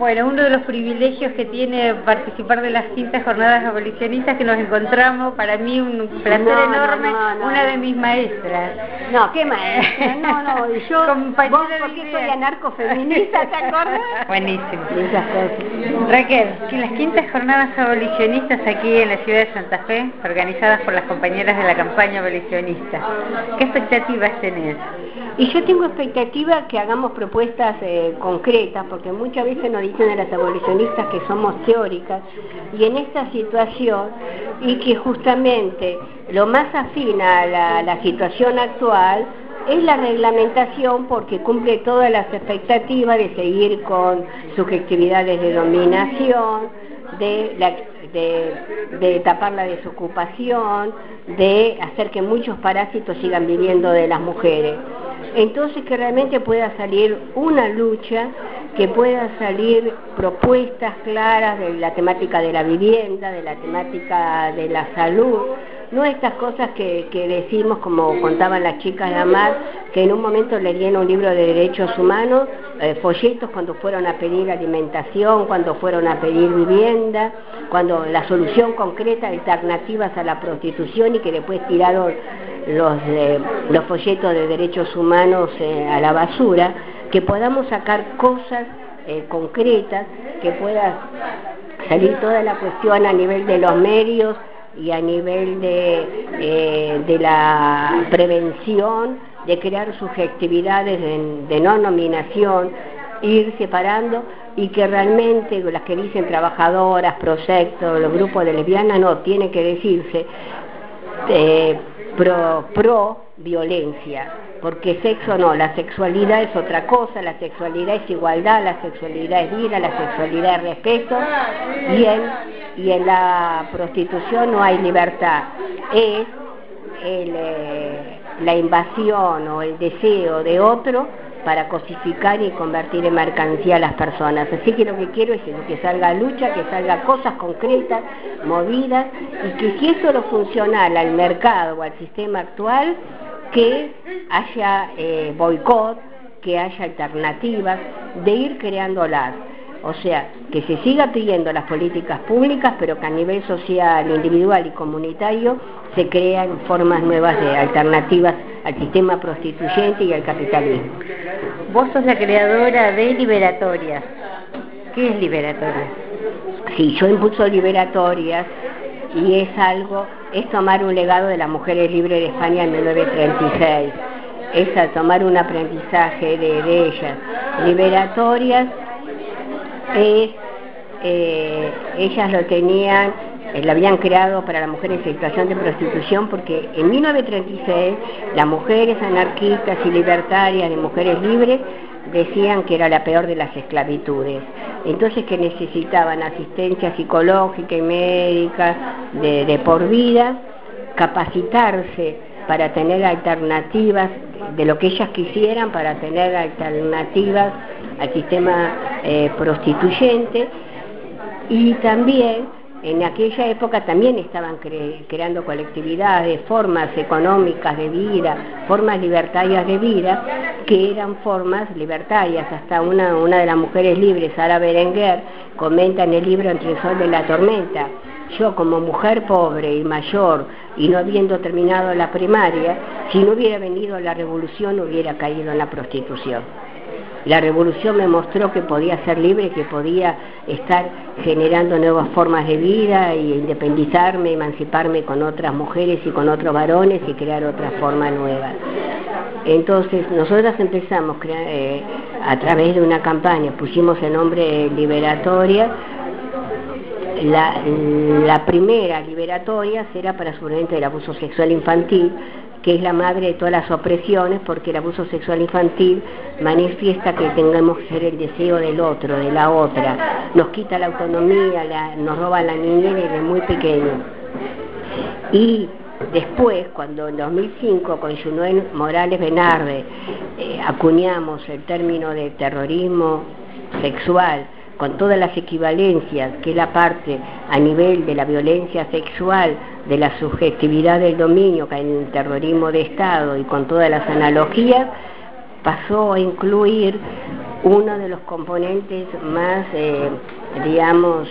Bueno, uno de los privilegios que tiene participar de las quintas jornadas abolicionistas que nos encontramos, para mí un placer enorme, una de mis maestras. No, ¿qué maestra? No, y yo, vos porque soy anarcofeminista, ¿te acuerdas? Buenísimo. Raquel, que las quintas jornadas abolicionistas aquí en la ciudad de Santa Fe, organizadas por las compañeras de la campaña abolicionista, ¿qué expectativas tenés? Y yo tengo expectativa que hagamos propuestas concretas, porque muchas veces nos dicen a las abolicionistas que somos teóricas, y en esta situación, y que justamente lo más afín a la situación actual es la reglamentación, porque cumple todas las expectativas de seguir con subjetividades de dominación, de tapar la desocupación, de hacer que muchos parásitos sigan viviendo de las mujeres. Entonces que realmente pueda salir una lucha, que pueda salir propuestas claras de la temática de la vivienda, de la temática de la salud, no estas cosas que decimos, como contaban las chicas de AMAR, que en un momento leían un libro de derechos humanos, folletos cuando fueron a pedir alimentación, cuando fueron a pedir vivienda, cuando la solución concreta, alternativas a la prostitución, y que después tiraron los folletos de derechos humanos a la basura, que podamos sacar cosas concretas, que pueda salir toda la cuestión a nivel de los medios y a nivel de la prevención, de crear subjetividades de no nominación, ir separando, y que realmente las que dicen trabajadoras, proyectos, los grupos de lesbianas, no, tiene que decirse pro violencia, porque sexo no, la sexualidad es otra cosa, la sexualidad es igualdad, la sexualidad es vida, la sexualidad es respeto, y en la prostitución no hay libertad, es la invasión o el deseo de otro para cosificar y convertir en mercancía a las personas. Así que lo que quiero es que salga lucha, que salga cosas concretas, movidas, y que si eso no funciona al mercado o al sistema actual, que haya boicot, que haya alternativas, de ir creándolas. O sea, que se siga pidiendo las políticas públicas, pero que a nivel social, individual y comunitario se crean formas nuevas de alternativas al sistema prostituyente y al capitalismo. Vos sos la creadora de Liberatorias. ¿Qué es Liberatorias? Sí, yo impulso Liberatorias, y es tomar un legado de las mujeres libres de España en 1936. Es tomar un aprendizaje de ellas. Liberatorias ellas lo tenían, lo habían creado para las mujeres en situación de prostitución, porque en 1936 las mujeres anarquistas y libertarias de mujeres libres decían que era la peor de las esclavitudes, entonces que necesitaban asistencia psicológica y médica de por vida, capacitarse para tener alternativas de lo que ellas quisieran, para tener alternativas al sistema prostituyente. Y también en aquella época también estaban creando colectividades, formas económicas de vida, formas libertarias de vida, que eran formas libertarias. Hasta una de las mujeres libres, Sara Berenguer, comenta en el libro Entre el sol y la tormenta: yo, como mujer pobre y mayor y no habiendo terminado la primaria, si no hubiera venido la revolución hubiera caído en la prostitución. La revolución me mostró que podía ser libre, que podía estar generando nuevas formas de vida y independizarme, emanciparme con otras mujeres y con otros varones y crear otra forma nueva. Entonces nosotras empezamos a través de una campaña, pusimos el nombre Liberatoria. La primera Liberatorias era para sobrevivientes del abuso sexual infantil, que es la madre de todas las opresiones, porque el abuso sexual infantil manifiesta que tengamos que ser el deseo del otro, de la otra, nos quita la autonomía, nos roba la niñez desde muy pequeño. Y después, cuando en 2005 con Junoé Morales Benarde acuñamos el término de terrorismo sexual, con todas las equivalencias, que es la parte a nivel de la violencia sexual, de la subjetividad del dominio, que hay en el terrorismo de Estado, y con todas las analogías, pasó a incluir uno de los componentes más, digamos,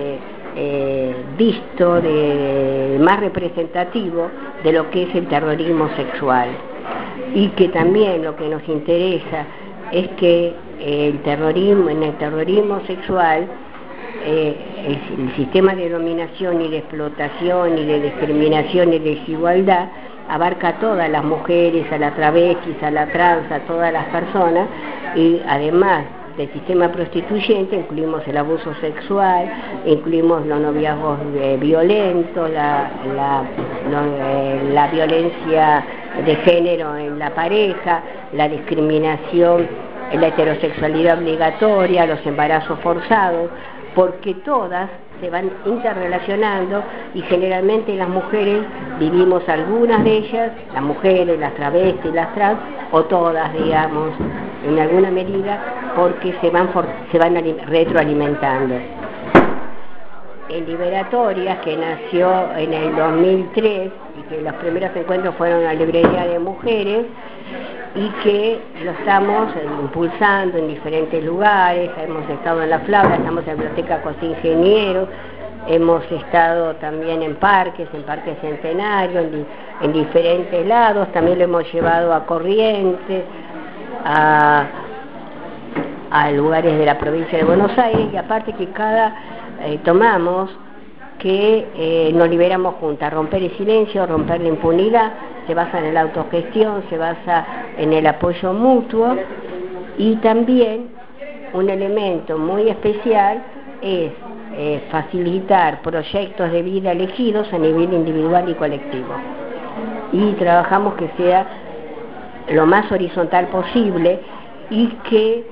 visto, más representativo de lo que es el terrorismo sexual. Y que también lo que nos interesa es que en el terrorismo sexual, el sistema de dominación y de explotación y de discriminación y de desigualdad abarca a todas las mujeres, a las travestis, a la trans, a todas las personas, y además del sistema prostituyente incluimos el abuso sexual, incluimos los noviazgos violentos, la violencia de género en la pareja, la discriminación, la heterosexualidad obligatoria, los embarazos forzados, porque todas se van interrelacionando y generalmente las mujeres vivimos algunas de ellas, las mujeres, las travestis, las trans, o todas, digamos, en alguna medida, porque se van retroalimentando. En Liberatorias, que nació en el 2003 y que los primeros encuentros fueron en la librería de mujeres, y que lo estamos impulsando en diferentes lugares. Hemos estado en La Flauta, estamos en la Biblioteca José Ingeniero, hemos estado también en Parque Centenario, en diferentes lados, también lo hemos llevado a Corrientes, a lugares de la provincia de Buenos Aires, y aparte que tomamos que nos liberamos juntas, romper el silencio, romper la impunidad, se basa en la autogestión, se basa en el apoyo mutuo, y también un elemento muy especial es facilitar proyectos de vida elegidos a nivel individual y colectivo, y trabajamos que sea lo más horizontal posible y que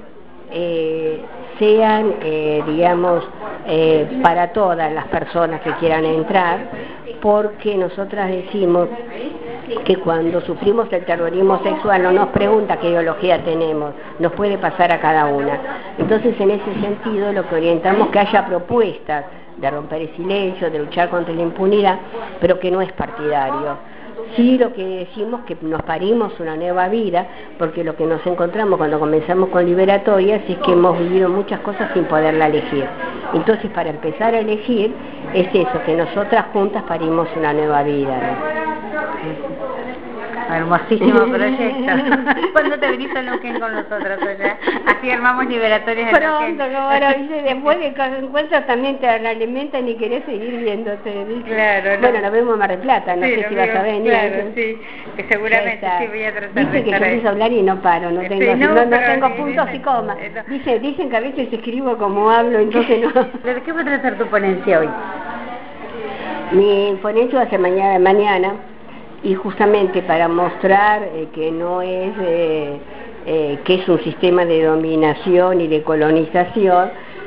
sean, digamos, para todas las personas que quieran entrar, porque nosotras decimos que cuando sufrimos el terrorismo sexual no nos pregunta qué ideología tenemos, nos puede pasar a cada una. Entonces, en ese sentido, lo que orientamos es que haya propuestas de romper el silencio, de luchar contra la impunidad, pero que no es partidario. Sí, lo que decimos que nos parimos una nueva vida, porque lo que nos encontramos cuando comenzamos con Liberatorias es que hemos vivido muchas cosas sin poderla elegir. Entonces, para empezar a elegir, es eso, que nosotras juntas parimos una nueva vida, ¿no? Hermosísimo proyecto. ¿Cuándo te venís a Neuquén con nosotros allá? Así armamos Liberatorias en Neuquén. Pronto, como ahora dice, después de que encuentras también te alimentan y querés seguir viéndote. Claro, bueno, nos vemos en Mar del Plata, no sé si vas a venir. Claro, sí, que seguramente sí voy a tratar de Dice que yo empiezo a hablar y no paro, no tengo puntos y comas. Dicen que a veces escribo como hablo, entonces no. ¿De qué va a tratar tu ponencia hoy? Mi ponencia va a ser mañana, y justamente para mostrar que no es, que es un sistema de dominación y de colonización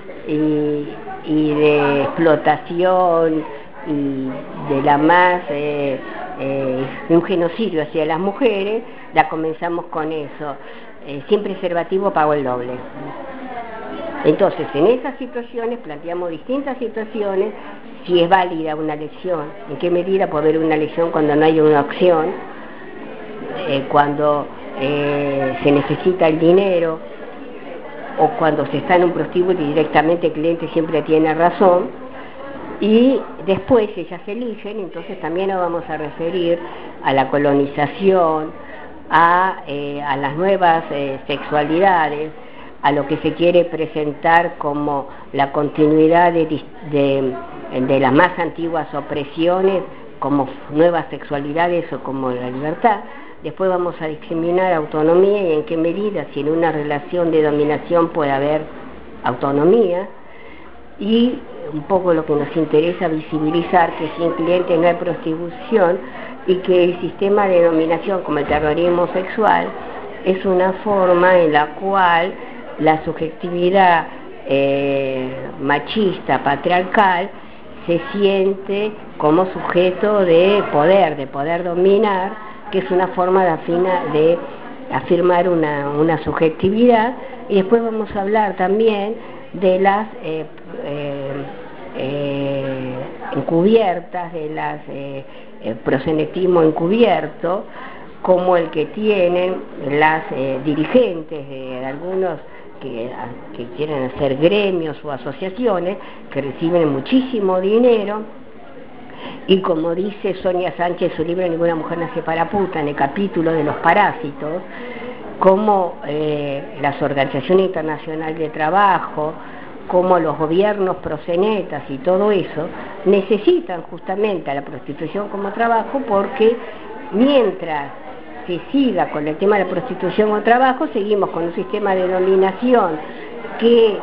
y de explotación y de la más, de un genocidio hacia las mujeres. La comenzamos con eso, sin preservativo pago el doble. Entonces, en esas situaciones planteamos distintas situaciones, si es válida una elección, en qué medida puede haber una elección cuando no hay una opción, cuando se necesita el dinero, o cuando se está en un prostíbulo y directamente el cliente siempre tiene razón, y después ellas eligen. Entonces también nos vamos a referir a la colonización, a las nuevas sexualidades, a lo que se quiere presentar como la continuidad de las más antiguas opresiones, como nuevas sexualidades o como la libertad. Después vamos a discriminar autonomía y en qué medida, si en una relación de dominación puede haber autonomía, y un poco lo que nos interesa visibilizar, que sin clientes no hay prostitución, y que el sistema de dominación como el terrorismo sexual es una forma en la cual la subjetividad machista, patriarcal, se siente como sujeto de poder dominar, que es una forma de afirmar una subjetividad. Y después vamos a hablar también de las encubiertas, de las proxenetismo encubierto, como el que tienen las dirigentes de algunos que quieren hacer gremios o asociaciones, que reciben muchísimo dinero, y como dice Sonia Sánchez en su libro Ninguna mujer nace para puta, en el capítulo de los parásitos, como las organizaciones internacionales de trabajo, como los gobiernos proxenetas y todo eso, necesitan justamente a la prostitución como trabajo, porque mientras se siga con el tema de la prostitución o trabajo, seguimos con un sistema de dominación que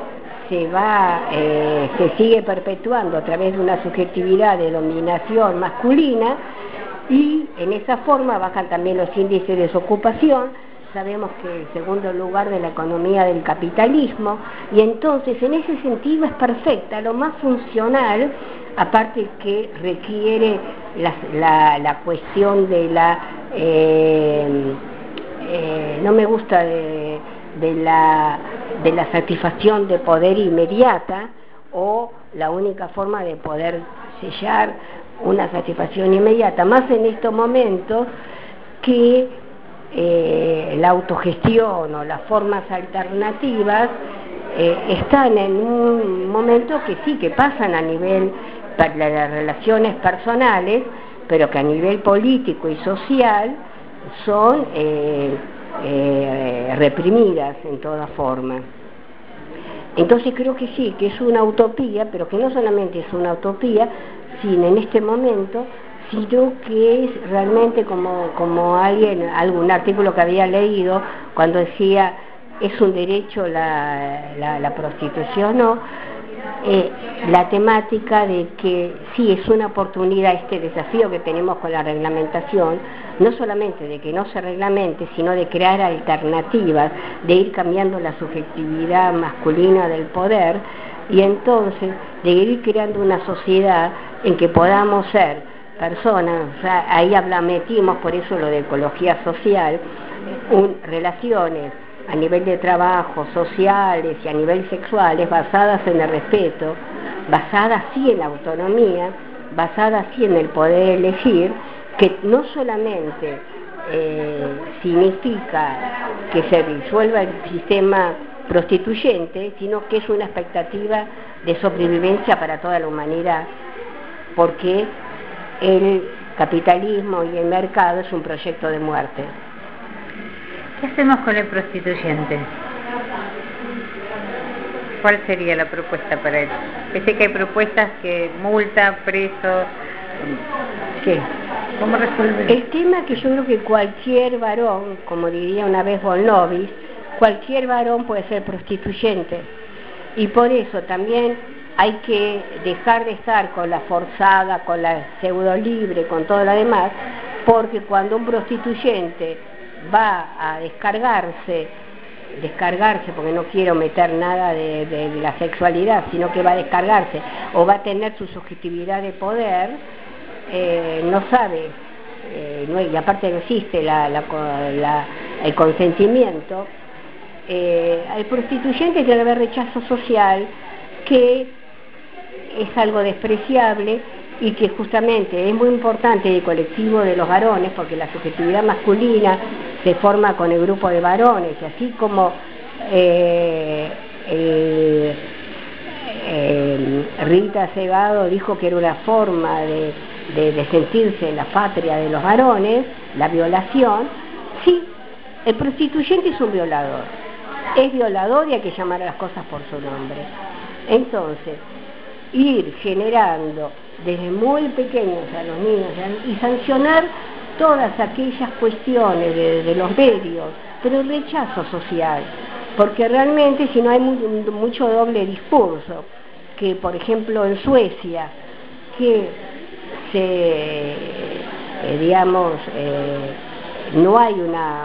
se sigue perpetuando a través de una subjetividad de dominación masculina, y en esa forma bajan también los índices de desocupación. Sabemos que el segundo lugar de la economía del capitalismo, y entonces en ese sentido es perfecta, lo más funcional, aparte que requiere la cuestión de la no me gusta de la satisfacción de poder inmediata, o la única forma de poder sellar una satisfacción inmediata, más en estos momentos que la autogestión o las formas alternativas están en un momento que sí, que pasan a nivel de las relaciones personales, pero que a nivel político y social son reprimidas en toda forma. Entonces creo que sí, que es una utopía, pero que no solamente es una utopía, sino en este momento, sino que es realmente como algún artículo que había leído, cuando decía es un derecho la prostitución, ¿no? La temática de que sí es una oportunidad, este desafío que tenemos con la reglamentación, no solamente de que no se reglamente, sino de crear alternativas, de ir cambiando la subjetividad masculina del poder, y entonces de ir creando una sociedad en que podamos ser personas, o sea, ahí metimos por eso lo de ecología social, relaciones a nivel de trabajo, sociales y a nivel sexuales, basadas en el respeto, basadas sí en la autonomía, basadas sí en el poder elegir, que no solamente significa que se disuelva el sistema prostituyente, sino que es una expectativa de sobrevivencia para toda la humanidad, porque el capitalismo y el mercado es un proyecto de muerte. ¿Qué hacemos con el prostituyente? ¿Cuál sería la propuesta para él? Sé que hay propuestas que multa, preso. ¿Qué? ¿Cómo resolver? El tema que yo creo que cualquier varón, como diría una vez Volnovis, cualquier varón puede ser prostituyente. Y por eso también hay que dejar de estar con la forzada, con la pseudo libre, con todo lo demás, porque cuando un prostituyente va a descargarse, porque no quiero meter nada de la sexualidad, sino que va a descargarse o va a tener su subjetividad de poder, no sabe, y aparte no existe el consentimiento, el prostituyente tiene que haber rechazo social, que es algo despreciable y que justamente es muy importante el colectivo de los varones, porque la subjetividad masculina se forma con el grupo de varones, y así como Rita Segato dijo que era una forma de sentirse en la patria de los varones, la violación, sí, el prostituyente es un violador, es violador y hay que llamar a las cosas por su nombre. Entonces, ir generando desde muy pequeños a los niños y sancionar todas aquellas cuestiones de los medios, pero el rechazo social, porque realmente si no hay mucho doble discurso, que por ejemplo en Suecia, que no hay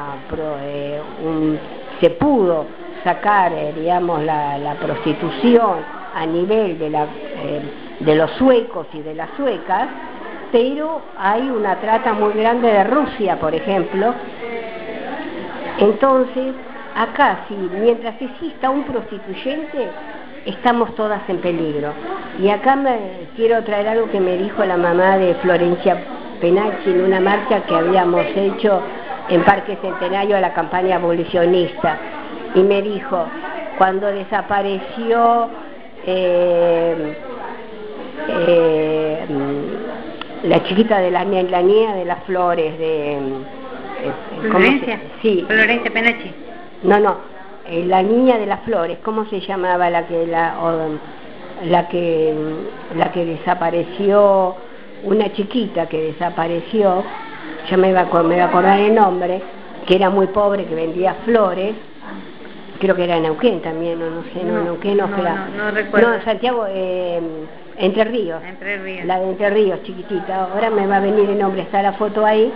se pudo sacar la prostitución a nivel de los suecos y de las suecas, pero hay una trata muy grande de Rusia, por ejemplo. Entonces, acá, mientras exista un prostituyente, estamos todas en peligro. Y acá quiero traer algo que me dijo la mamá de Florencia Penacci en una marcha que habíamos hecho en Parque Centenario a la campaña abolicionista. Y me dijo, cuando desapareció la chiquita de la niña de las flores de Florencia. Sí. Florencia Penachi. No, la niña de las flores, ¿cómo se llamaba la que desapareció? Una chiquita que desapareció, ya me iba a acordar el nombre, que era muy pobre, que vendía flores, creo que era en Neuquén también, no sé, no recuerdo. No, Santiago, Entre Ríos. Entre Ríos. La de Entre Ríos, chiquitita, ahora me va a venir el nombre, está la foto ahí.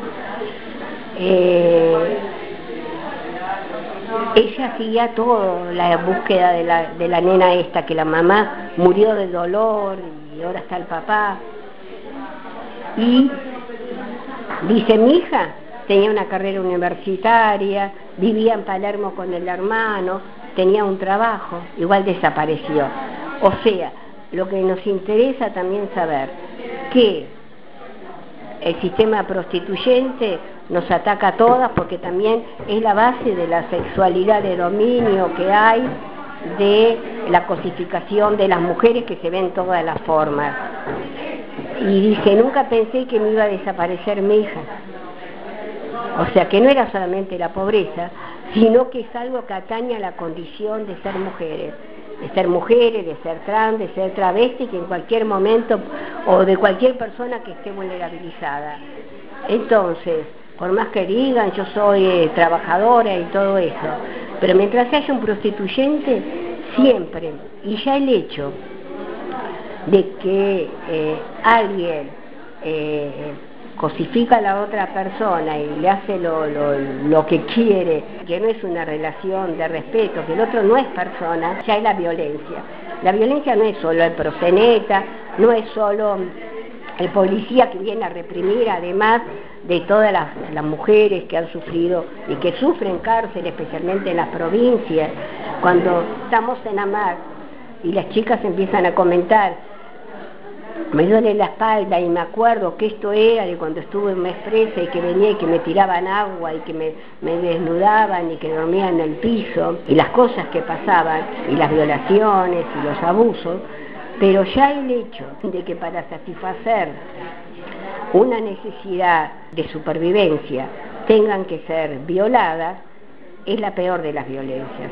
Ella seguía todo la búsqueda de la nena esta, que la mamá murió de dolor y ahora está el papá. Y dice, mi hija tenía una carrera universitaria, vivía en Palermo con el hermano, tenía un trabajo, igual desapareció. O sea, lo que nos interesa también saber que el sistema prostituyente nos ataca a todas, porque también es la base de la sexualidad de dominio que hay, de la cosificación de las mujeres, que se ven todas las formas. Y dice, nunca pensé que me iba a desaparecer mi hija. O sea, que no era solamente la pobreza, sino que es algo que atañe a la condición de ser mujeres, de ser trans, de ser travesti, que en cualquier momento, o de cualquier persona que esté vulnerabilizada. Entonces, por más que digan, yo soy trabajadora y todo eso, pero mientras haya un prostituyente, siempre, y ya el hecho de que alguien cosifica a la otra persona y le hace lo que quiere, que no es una relación de respeto, que el otro no es persona, ya es la violencia. La violencia no es solo el proxeneta, no es solo el policía que viene a reprimir, además de todas las mujeres que han sufrido y que sufren cárcel, especialmente en las provincias. Cuando estamos en Amar y las chicas empiezan a comentar, me duele la espalda y me acuerdo que esto era de cuando estuve en mes presa y que venía y que me tiraban agua y que me desnudaban y que dormía en el piso, y las cosas que pasaban y las violaciones y los abusos, pero ya el hecho de que para satisfacer una necesidad de supervivencia tengan que ser violadas, es la peor de las violencias.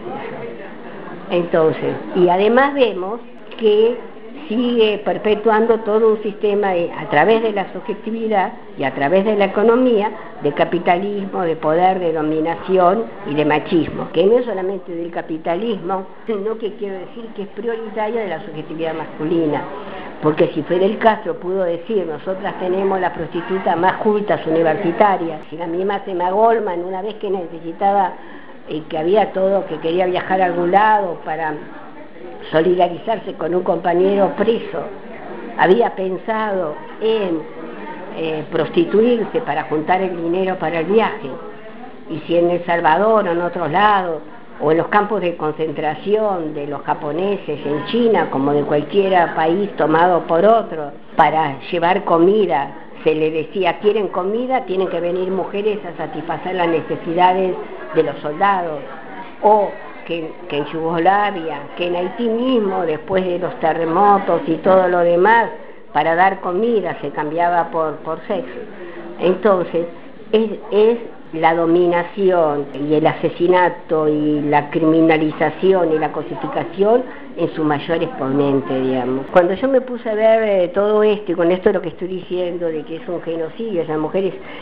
Entonces, y además vemos que sigue perpetuando todo un sistema a través de la subjetividad y a través de la economía, de capitalismo, de poder, de dominación y de machismo, que no es solamente del capitalismo, sino que quiero decir que es prioritaria de la subjetividad masculina, porque si Fidel Castro pudo decir, nosotras tenemos las prostitutas más cultas universitarias, si la misma Emma Goldman, una vez que necesitaba, que había todo, que quería viajar a algún lado para solidarizarse con un compañero preso, había pensado en prostituirse para juntar el dinero para el viaje, y si en El Salvador o en otros lados, o en los campos de concentración de los japoneses en China, como de cualquier país tomado por otro, para llevar comida, se le decía, quieren comida, tienen que venir mujeres a satisfacer las necesidades de los soldados, o que en Yugoslavia, que en Haití mismo, después de los terremotos y todo lo demás, para dar comida se cambiaba por sexo. Entonces, es la dominación y el asesinato y la criminalización y la cosificación en su mayor exponente, digamos. Cuando yo me puse a ver todo esto, y con esto lo que estoy diciendo de que es un genocidio, esas mujeres